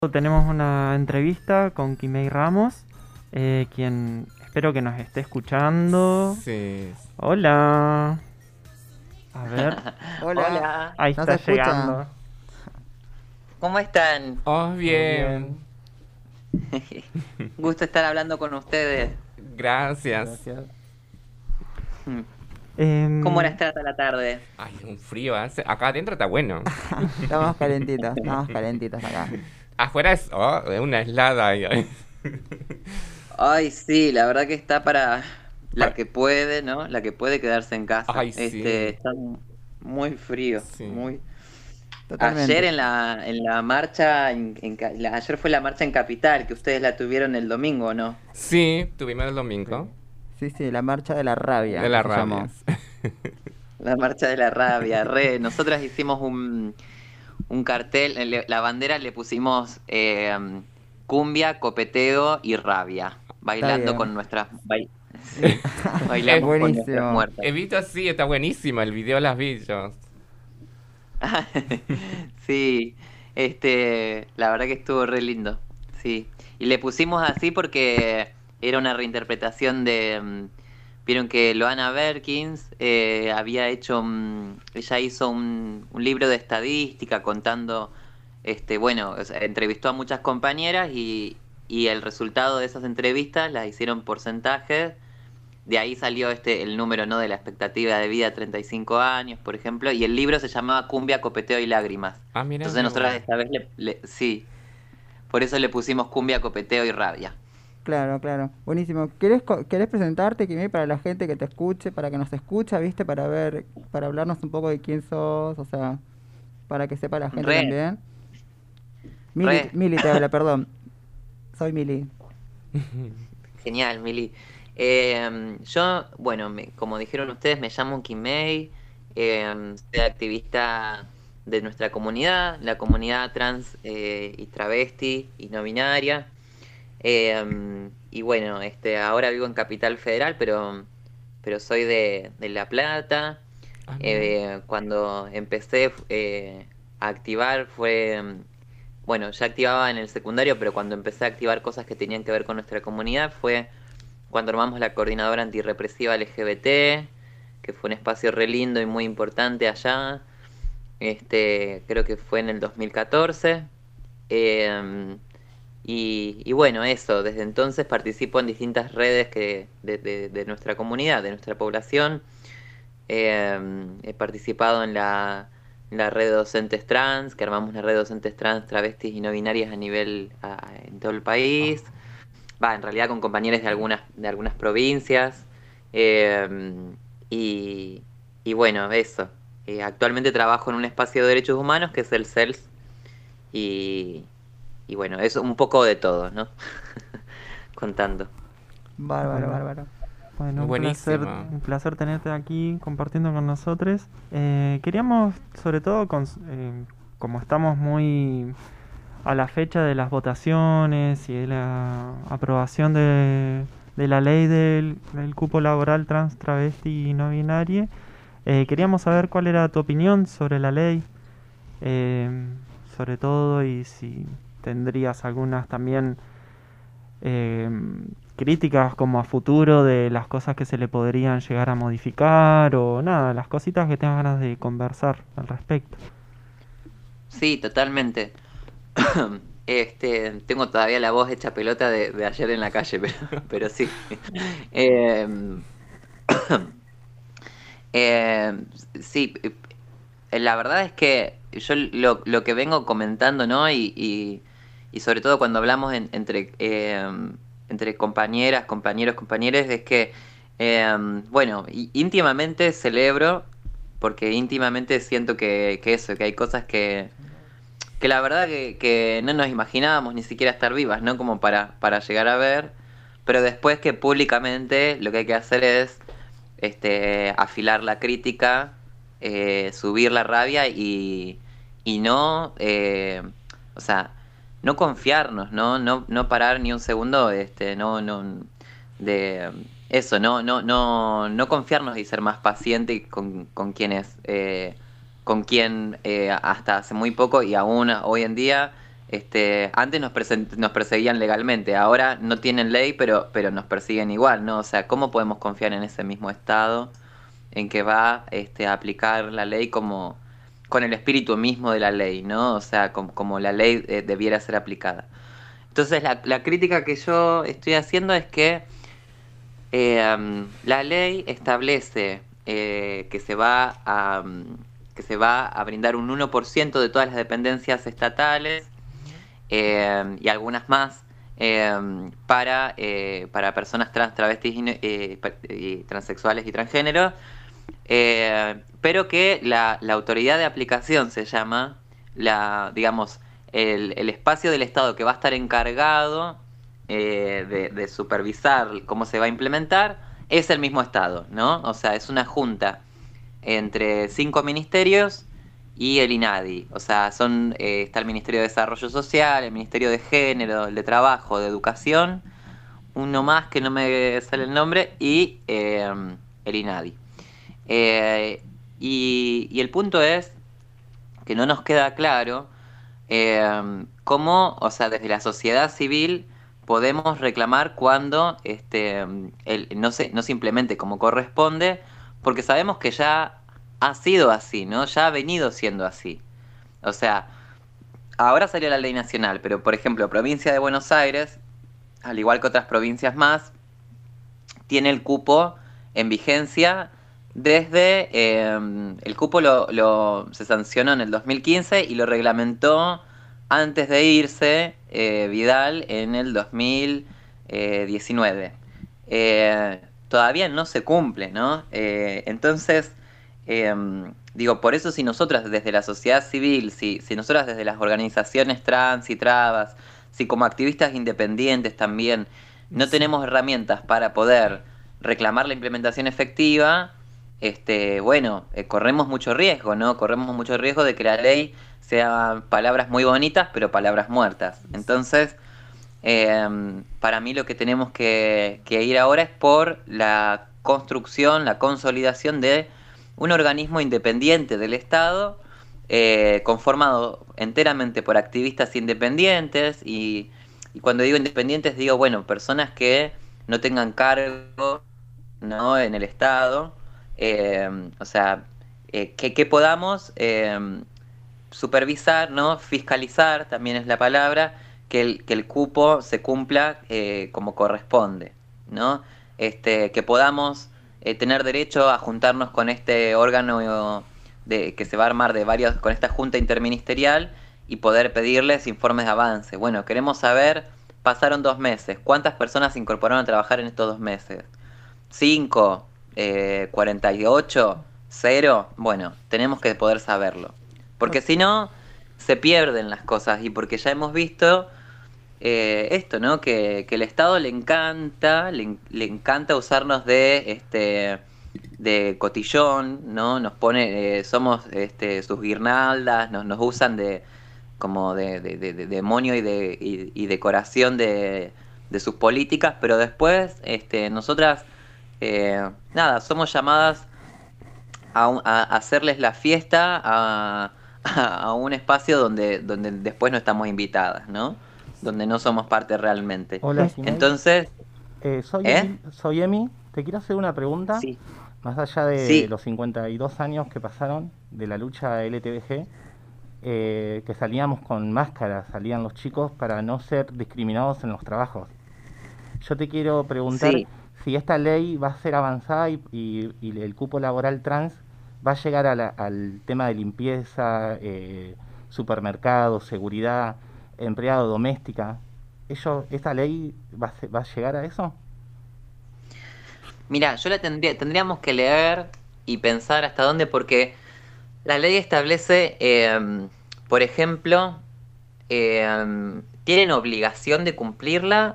Tenemos una entrevista con Kimei Ramos, quien espero que nos esté escuchando. Sí. Hola. A ver, Hola, Hola, ahí ¿nos está escucha? llegando. ¿cómo están? Oh, Todo bien. bien. Gusto estar hablando con ustedes. Gracias. Gracias. ¿Cómo Em, les trata la tarde? Ay, un frío hace. Acá adentro está bueno. Estamos calentitos acá. Afuera es una helada. Ay, sí, la verdad que está para la Para- que puede, ¿no? La que puede quedarse en casa. Ay, sí. Está muy frío, Sí. muy. Ayer Totalmente. en la marcha, ayer fue la marcha en Capital, que ustedes la tuvieron el domingo, ¿no? Sí, tuvimos el Sí. domingo Sí, la marcha de la de rabia las se llamó. rabias. La marcha de la rabia, Nosotras hicimos un cartel, la bandera le pusimos cumbia, copeteo y rabia, Está bailando bien. con sí, He, bailamos con nuestras Buenísimo. muertas. he visto así, está buenísima el video, las villas. Sí, la verdad que estuvo re lindo, sí. Y le pusimos así porque era una reinterpretación vieron que Loana Berkins había hecho, ella hizo un libro de estadística contando, bueno, o sea, entrevistó a muchas compañeras y el resultado de esas entrevistas las hicieron porcentajes. De ahí salió el número, ¿no? De la expectativa de vida, 35 años, por ejemplo, y el libro se llamaba Cumbia, Copeteo y Lágrimas. Ah, mira Entonces qué nosotros bueno. esta vez sí, por eso le pusimos Cumbia, Copeteo y Rabia. Claro. Buenísimo. ¿Querés presentarte, Kimi, para la gente que te escuche, para que nos escucha, viste, para ver, para hablarnos un poco de quién sos, o sea, para que sepa la gente Re, también? re, Mili te habla, perdón. Soy Mili. genial, Mili. Yo, bueno, como dijeron ustedes, me llamo Kimei, soy activista de nuestra comunidad, la comunidad trans y travesti y no binaria. Y bueno, ahora vivo en Capital Federal, pero soy de La Plata. Ah, mira. Cuando empecé a activar bueno, ya activaba en el secundario, pero cuando empecé a activar cosas que tenían que ver con nuestra comunidad fue cuando armamos la coordinadora antirrepresiva LGBT, que fue un espacio re lindo y muy importante allá. Creo que fue en el 2014. Eh, y bueno, eso, desde entonces participo en distintas redes de nuestra comunidad, de nuestra población. He participado en la red de docentes trans, que armamos una red de docentes trans, travestis y no binarias en todo el Ah, país. Va, en realidad con compañeros de algunas provincias. Eh, y, y bueno, eso. Actualmente trabajo en un espacio de derechos humanos que es el CELS. Y, y bueno, es un poco de todo, ¿no? Contando. Bárbaro, bueno, bárbaro. bueno, buenísima. un placer tenerte aquí compartiendo con nosotros. Queríamos, sobre todo, como estamos muy a la fecha de las votaciones y de la aprobación de la ley del cupo laboral trans, travesti y no binario, queríamos saber cuál era tu opinión sobre la ley, eh, sobre todo, y si tendrías algunas también eh, críticas como a futuro de las cosas que se le podrían llegar a modificar o nada, las cositas que tengas ganas de conversar al respecto. Sí, totalmente. Tengo todavía la voz hecha pelota de ayer en la calle, pero sí. Eh, eh, sí, la verdad es que yo lo que vengo comentando, ¿no? Y sobre todo cuando hablamos entre compañeras, compañeros, compañeres, es que, bueno, íntimamente celebro, porque íntimamente siento que eso, que hay cosas que la verdad que no nos imaginábamos ni siquiera estar vivas, ¿no? Como para llegar a ver, pero después que públicamente lo que hay que hacer es afilar la crítica, subir la rabia y no, o sea, no confiarnos, ¿no? No parar ni un segundo, de eso, no confiarnos y ser más paciente con quienes, con quien hasta hace muy poco y aún hoy en día Antes nos perseguían legalmente, ahora no tienen ley, pero nos persiguen igual, ¿no? O sea, ¿cómo podemos confiar en ese mismo Estado en que va a aplicar la ley como con el espíritu mismo de la ley, ¿no? O sea, como la ley debiera ser aplicada. Entonces, la crítica que yo estoy haciendo es que la ley establece que se va a brindar un 1% de todas las dependencias estatales y algunas más para personas trans, travestis y transexuales y transgénero, pero que la autoridad de aplicación se llama, digamos, el espacio del Estado que va a estar encargado de supervisar cómo se va a implementar, es el mismo Estado, ¿no? O sea, es una junta entre 5 ministerios y el INADI. O sea, está el Ministerio de Desarrollo Social, el Ministerio de Género, el de Trabajo, de Educación, uno más que no me sale el nombre, y el INADI. Y el punto es que no nos queda claro cómo, o sea, desde la sociedad civil podemos reclamar cuando no se implemente como corresponde, porque sabemos que ya ha sido así, ¿no? Ya ha venido siendo así. O sea, ahora salió la ley nacional, pero por ejemplo, provincia de Buenos Aires, al igual que otras provincias más, tiene el cupo en vigencia desde... el cupo se sancionó en el 2015 y lo reglamentó antes de irse Vidal en el 2019. Todavía no se cumple, ¿no? Entonces, digo, por eso si nosotras desde la sociedad civil, si nosotras desde las organizaciones trans y trabas, si como activistas independientes también no tenemos herramientas para poder reclamar la implementación efectiva, bueno, corremos mucho riesgo, ¿no? Corremos mucho riesgo de que la ley sea palabras muy bonitas, pero palabras muertas. Entonces, para mí lo que tenemos que ir ahora es por la construcción, la consolidación de un organismo independiente del Estado, conformado enteramente por activistas independientes, y cuando digo independientes digo, bueno, personas que no tengan cargo, ¿no?, en el Estado, o sea, que podamos supervisar, ¿no?, fiscalizar, también es la palabra, que el cupo se cumpla como corresponde, ¿no? Que podamos tener derecho a juntarnos con este órgano que se va a armar con esta junta interministerial y poder pedirles informes de avance. Bueno, queremos saber, pasaron 2 meses, ¿cuántas personas se incorporaron a trabajar en estos 2 meses? 5, 48, 0, bueno, tenemos que poder saberlo. Porque si no, se pierden las cosas, y porque ya hemos visto esto, ¿no? Que el Estado le encanta usarnos de cotillón, ¿no? Nos pone, somos sus guirnaldas, nos usan como de demonio y decoración de sus políticas, pero después nosotras nada, somos llamadas a hacerles la fiesta a un espacio donde después no estamos invitadas, ¿no? Donde no somos parte realmente. Hola, Simei. Entonces, soy Emi. Te quiero hacer una pregunta. Sí. Más allá de Sí. los 52 años que pasaron de la lucha LTBG, que salíamos con máscaras, salían los chicos para no ser discriminados en los trabajos. Yo te quiero preguntar Sí. si esta ley va a ser avanzada y el cupo laboral trans va a llegar al tema de limpieza, supermercado, seguridad, empleado doméstica. ¿Esta ley va a llegar a eso? Mira, yo tendríamos que leer y pensar hasta dónde, porque la ley establece, por ejemplo, tienen obligación de cumplirla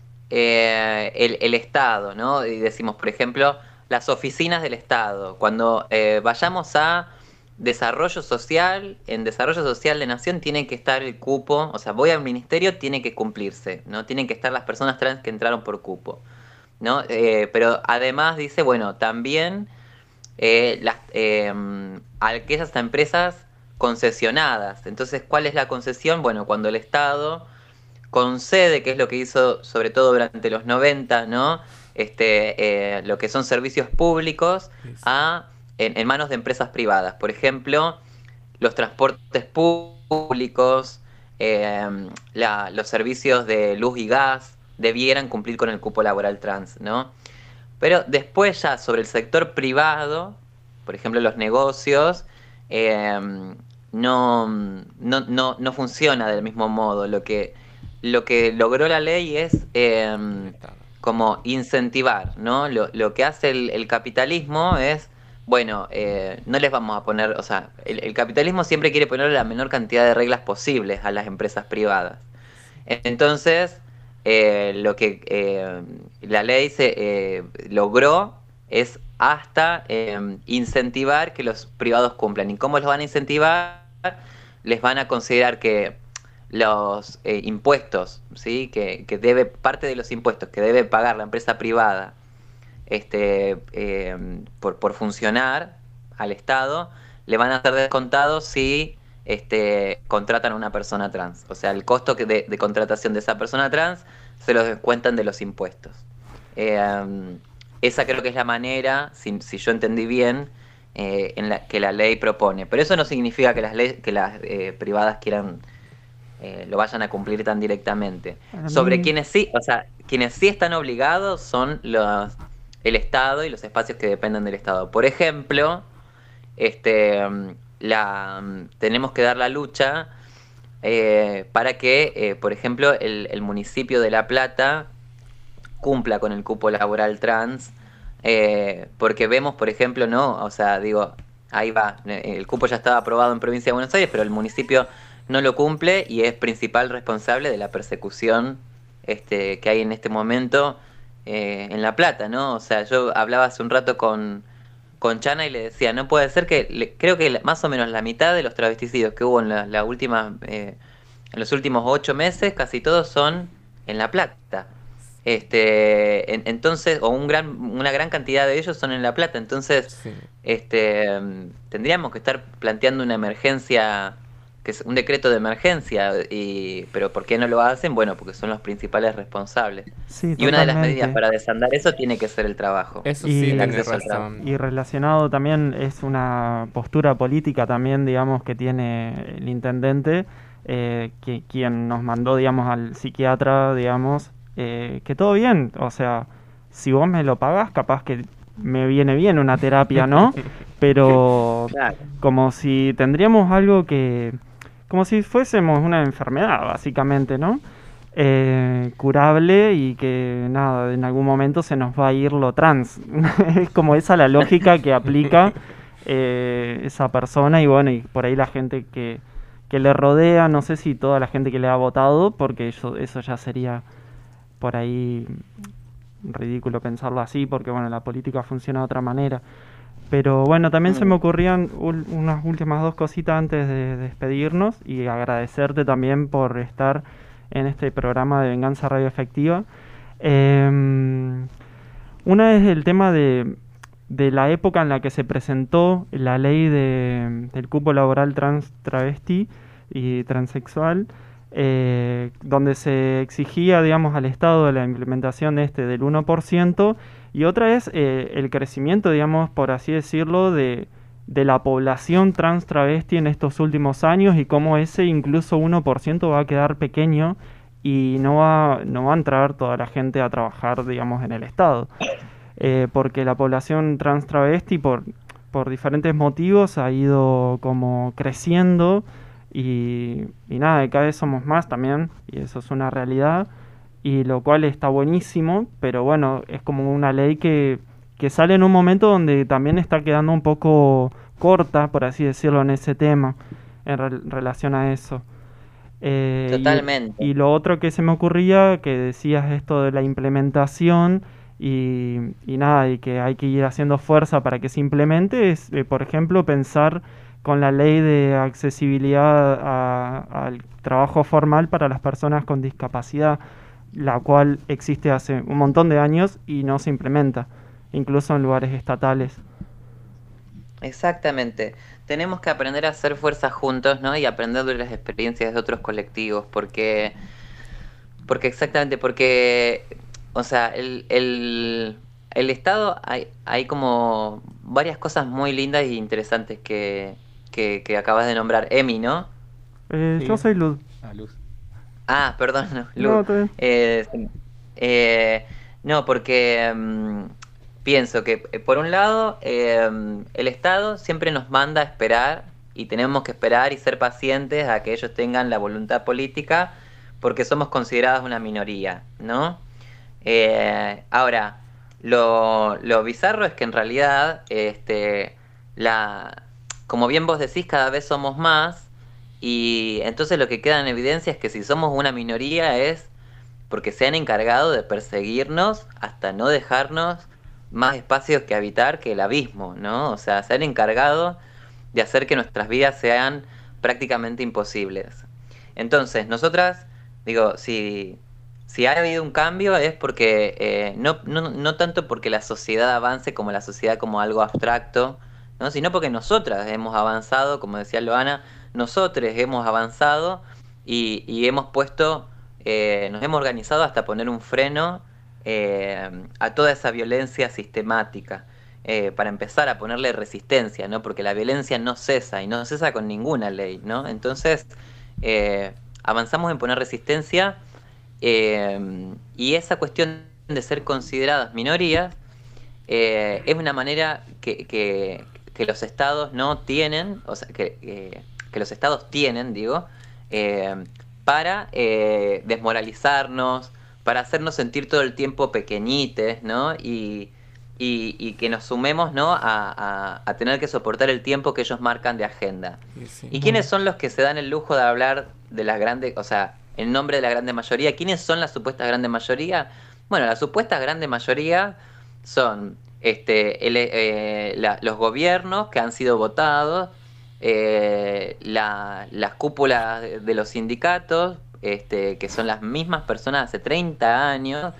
el Estado, ¿no? Y decimos, por ejemplo, las oficinas del Estado. Cuando vayamos a desarrollo social, en desarrollo social de nación tiene que estar el cupo, o sea, voy al ministerio, tiene que cumplirse, ¿no? Tienen que estar las personas trans que entraron por cupo, ¿no? Pero además dice, bueno, también aquellas empresas concesionadas. Entonces, ¿cuál es la concesión? Bueno, cuando el Estado concede, que es lo que hizo sobre todo durante los 90, ¿no? Lo que son servicios públicos en manos de empresas privadas. Por ejemplo, los transportes públicos, los servicios de luz y gas debieran cumplir con el cupo laboral trans, ¿no? Pero después ya sobre el sector privado, por ejemplo los negocios, no funciona del mismo modo. Lo que logró la ley es como incentivar, ¿no? Lo que hace el capitalismo es, bueno, no les vamos a poner, o sea, el capitalismo siempre quiere poner la menor cantidad de reglas posibles a las empresas privadas. Entonces, lo que la ley se logró es hasta incentivar que los privados cumplan. ¿Y cómo los van a incentivar? Les van a considerar que los impuestos, ¿sí? que debe, parte de los impuestos que debe pagar la empresa privada por funcionar al Estado, le van a ser descontados si contratan a una persona trans. O sea, el costo de contratación de esa persona trans se los descuentan de los impuestos. Esa creo que es la manera, si yo entendí bien, en la que la ley propone. Pero eso no significa que las privadas quieran lo vayan a cumplir tan directamente. Sobre quienes sí, o sea, quienes sí están obligados son el Estado y los espacios que dependen del Estado. Por ejemplo, tenemos que dar la lucha para que, por ejemplo, el municipio de La Plata cumpla con el cupo laboral trans, porque vemos, por ejemplo, no, o sea, digo, ahí va, el cupo ya estaba aprobado en Provincia de Buenos Aires, pero el municipio no lo cumple y es principal responsable de la persecución que hay en este momento en La Plata, ¿no? O sea, yo hablaba hace un rato con Chana y le decía, no puede ser que, creo que más o menos la mitad de los travesticidios que hubo en en los últimos 8 meses, casi todos son en La Plata. Entonces, o una gran cantidad de ellos son en La Plata. Entonces, Sí. Tendríamos que estar planteando una emergencia, que es un decreto de emergencia, pero ¿por qué no lo hacen? Bueno, porque son los principales responsables. Sí, Y una de las medidas totalmente. para desandar eso tiene que ser el trabajo. Eso Y- sí, el tenés acceso al trabajo. razón. Y relacionado también es una postura política también, digamos, que tiene el intendente, quien nos mandó, digamos, al psiquiatra, digamos, que todo bien, o sea, si vos me lo pagás, capaz que me viene bien una terapia, ¿no? Pero Claro. como si tendríamos algo como si fuésemos una enfermedad, básicamente, ¿no? Curable y que nada, en algún momento se nos va a ir lo trans. Es como esa la lógica que aplica esa persona y bueno, y por ahí la gente que le rodea, no sé si toda la gente que le ha votado, porque eso ya sería por ahí ridículo pensarlo así, porque bueno, la política funciona de otra manera. Pero bueno, también se me ocurrían unas últimas 2 cositas antes de despedirnos y agradecerte también por estar en este programa de Venganza Radio Efectiva. Una es el tema de la época en la que se presentó la ley del cupo laboral trans, travesti y transexual, donde se exigía, digamos, al Estado la implementación del 1%, y otra es el crecimiento, digamos, por así decirlo, de la población trans travesti en estos últimos años y cómo ese incluso 1% va a quedar pequeño y no va a entrar toda la gente a trabajar, digamos, en el Estado. Porque la población trans travesti por diferentes motivos ha ido como creciendo y nada, cada vez somos más también, y eso es una realidad, y lo cual está buenísimo, pero bueno, es como una ley que sale en un momento donde también está quedando un poco corta, por así decirlo, en ese tema, en relación a eso. Totalmente. Y lo otro que se me ocurría, que decías esto de la implementación y nada, y que hay que ir haciendo fuerza para que se implemente, es, por ejemplo, pensar con la ley de accesibilidad al trabajo formal para las personas con discapacidad, la cual existe hace un montón de años y no se implementa, incluso en lugares estatales. Exactamente. Tenemos que aprender a hacer fuerza juntos, ¿no? Y aprender de las experiencias de otros colectivos, porque, o sea, el Estado, hay como varias cosas muy lindas e interesantes que acabas de nombrar. Emi, ¿no? Sí. Yo soy Luz. Luz. Ah, perdón, no, No, Lu. está bien. No, porque pienso que, por un lado, el Estado siempre nos manda a esperar y tenemos que esperar y ser pacientes a que ellos tengan la voluntad política porque somos considerados una minoría, ¿no? Ahora, lo bizarro es que en realidad, como bien vos decís, cada vez somos más y entonces lo que queda en evidencia es que si somos una minoría es porque se han encargado de perseguirnos hasta no dejarnos más espacios que habitar que el abismo, ¿no? O sea, se han encargado de hacer que nuestras vidas sean prácticamente imposibles. Entonces, nosotras, digo, si ha habido un cambio es porque, no tanto porque la sociedad avance como la sociedad como algo abstracto, ¿no? Sino porque nosotras hemos avanzado, como decía Loana, nosotros hemos avanzado y hemos puesto, nos hemos organizado hasta poner un freno a toda esa violencia sistemática, para empezar a ponerle resistencia, ¿no? Porque la violencia no cesa y no cesa con ninguna ley, ¿no? Entonces, avanzamos en poner resistencia, y esa cuestión de ser consideradas minorías es una manera que los estados no tienen, o sea, que los estados tienen, digo, para desmoralizarnos, para hacernos sentir todo el tiempo pequeñites, ¿no? Y que nos sumemos, ¿no? A tener que soportar el tiempo que ellos marcan de agenda. Sí. ¿Y quiénes son los que se dan el lujo de hablar de las grandes, o sea, en nombre de la grande mayoría? ¿Quiénes son las supuestas grandes mayoría? Bueno, la supuesta grande mayoría son los gobiernos que han sido votados, las cúpulas de los sindicatos, que son las mismas personas hace 30 años,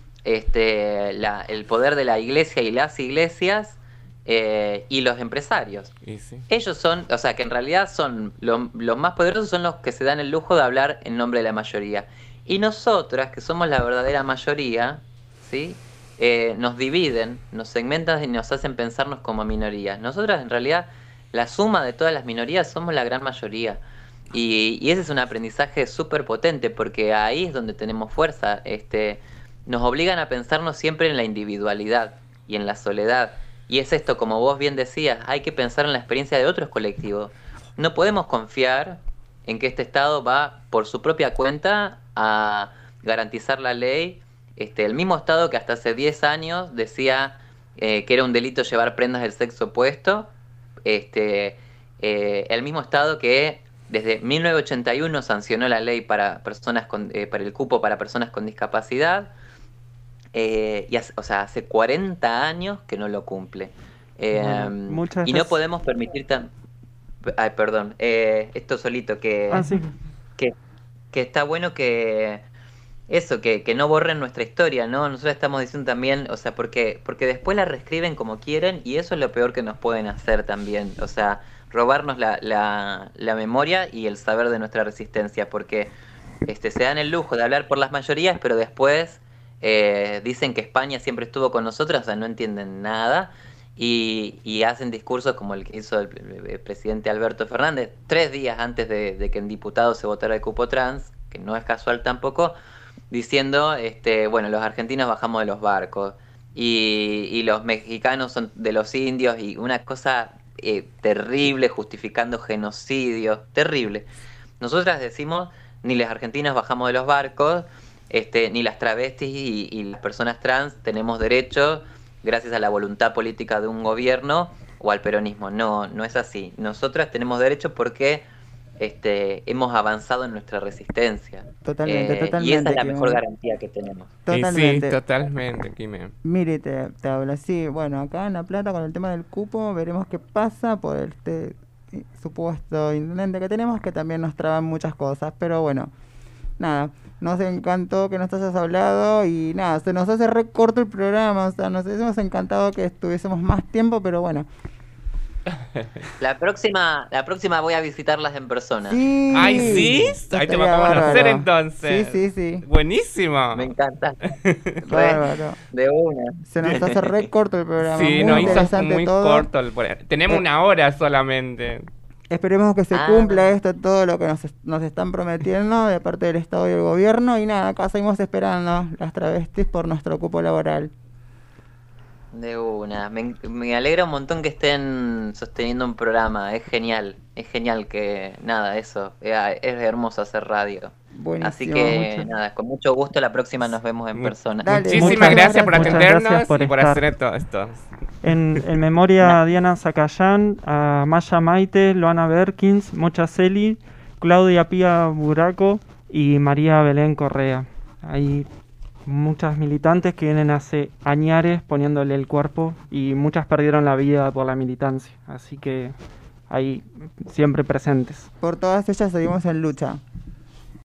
el poder de la iglesia y las iglesias, y los empresarios. Sí. Ellos son, o sea, que en realidad son los más poderosos, son los que se dan el lujo de hablar en nombre de la mayoría. Y nosotras, que somos la verdadera mayoría, ¿sí? Nos dividen, nos segmentan y nos hacen pensarnos como minorías. Nosotras, en realidad, la suma de todas las minorías somos la gran mayoría. Y ese es un aprendizaje súper potente, porque ahí es donde tenemos fuerza. Nos obligan a pensarnos siempre en la individualidad y en la soledad. Y es esto, como vos bien decías, hay que pensar en la experiencia de otros colectivos. No podemos confiar en que este Estado va por su propia cuenta a garantizar la ley. El mismo Estado que hasta hace 10 años decía que era un delito llevar prendas del sexo opuesto. El mismo Estado que desde 1981 sancionó la ley para el cupo para personas con discapacidad. O sea, hace 40 años que no lo cumple. Muchas Y no veces- podemos permitir Ay, perdón. Esto solito, sí. que está bueno que no borren nuestra historia, ¿no? Nosotros estamos diciendo también, o sea, porque después la reescriben como quieren y eso es lo peor que nos pueden hacer también. O sea, robarnos la memoria y el saber de nuestra resistencia, porque se dan el lujo de hablar por las mayorías, pero después dicen que España siempre estuvo con nosotros, o sea, no entienden nada, y hacen discursos como el que hizo el presidente Alberto Fernández 3 días antes de que en diputados se votara el cupo trans, que no es casual tampoco, diciendo, bueno, los argentinos bajamos de los barcos y los mexicanos son de los indios, y una cosa terrible, justificando genocidios, terrible. Nosotras decimos, ni los argentinos bajamos de los barcos, ni las travestis y las personas trans tenemos derecho gracias a la voluntad política de un gobierno o al peronismo. No, no es así. Nosotras tenemos derecho porque hemos avanzado en nuestra resistencia. Totalmente, Y esa es la Kim. mejor garantía que tenemos. Totalmente. Sí, totalmente, Quime. Mire, te hablo así. Bueno, acá en La Plata con el tema del cupo veremos qué pasa por este supuesto intendente que tenemos, que también nos traban muchas cosas. Pero bueno, nada, nos encantó que nos hayas hablado y nada, se nos hace re corto el programa. O sea, nos hubiésemos encantado que estuviésemos más tiempo, pero bueno. La próxima voy a visitarlas en persona. Sí. ¡Ay, sí! Eso Ahí te estaría vamos a conocer bárbaro. entonces. Sí, sí, sí. Buenísimo. Me encanta. Bárbaro. De una. Se nos hace re corto el programa. Sí, muy nos hizo interesante muy todo. corto. Tenemos Eh, una hora solamente. Esperemos que se Ah. cumpla esto, todo lo que nos están prometiendo de parte del Estado y el gobierno. Y nada, acá seguimos esperando las travestis por nuestro cupo laboral. De una. Me alegra un montón que estén sosteniendo un programa. Es genial que, nada, eso. Es hermoso hacer radio. Buenísimo. Así que, mucho. nada, con mucho gusto la próxima nos vemos en persona. Dale, Muchísimas muchas gracias por gracias. atendernos Muchas gracias por y por estar. hacer todo esto. En memoria a Diana Zacayán, a Maya Maite, Loana Berkins, Mocha Celi, Claudia Pía Buraco y María Belén Correa. Hay muchas militantes que vienen hace añares poniéndole el cuerpo y muchas perdieron la vida por la militancia. Así que ahí siempre presentes. Por todas ellas seguimos en lucha.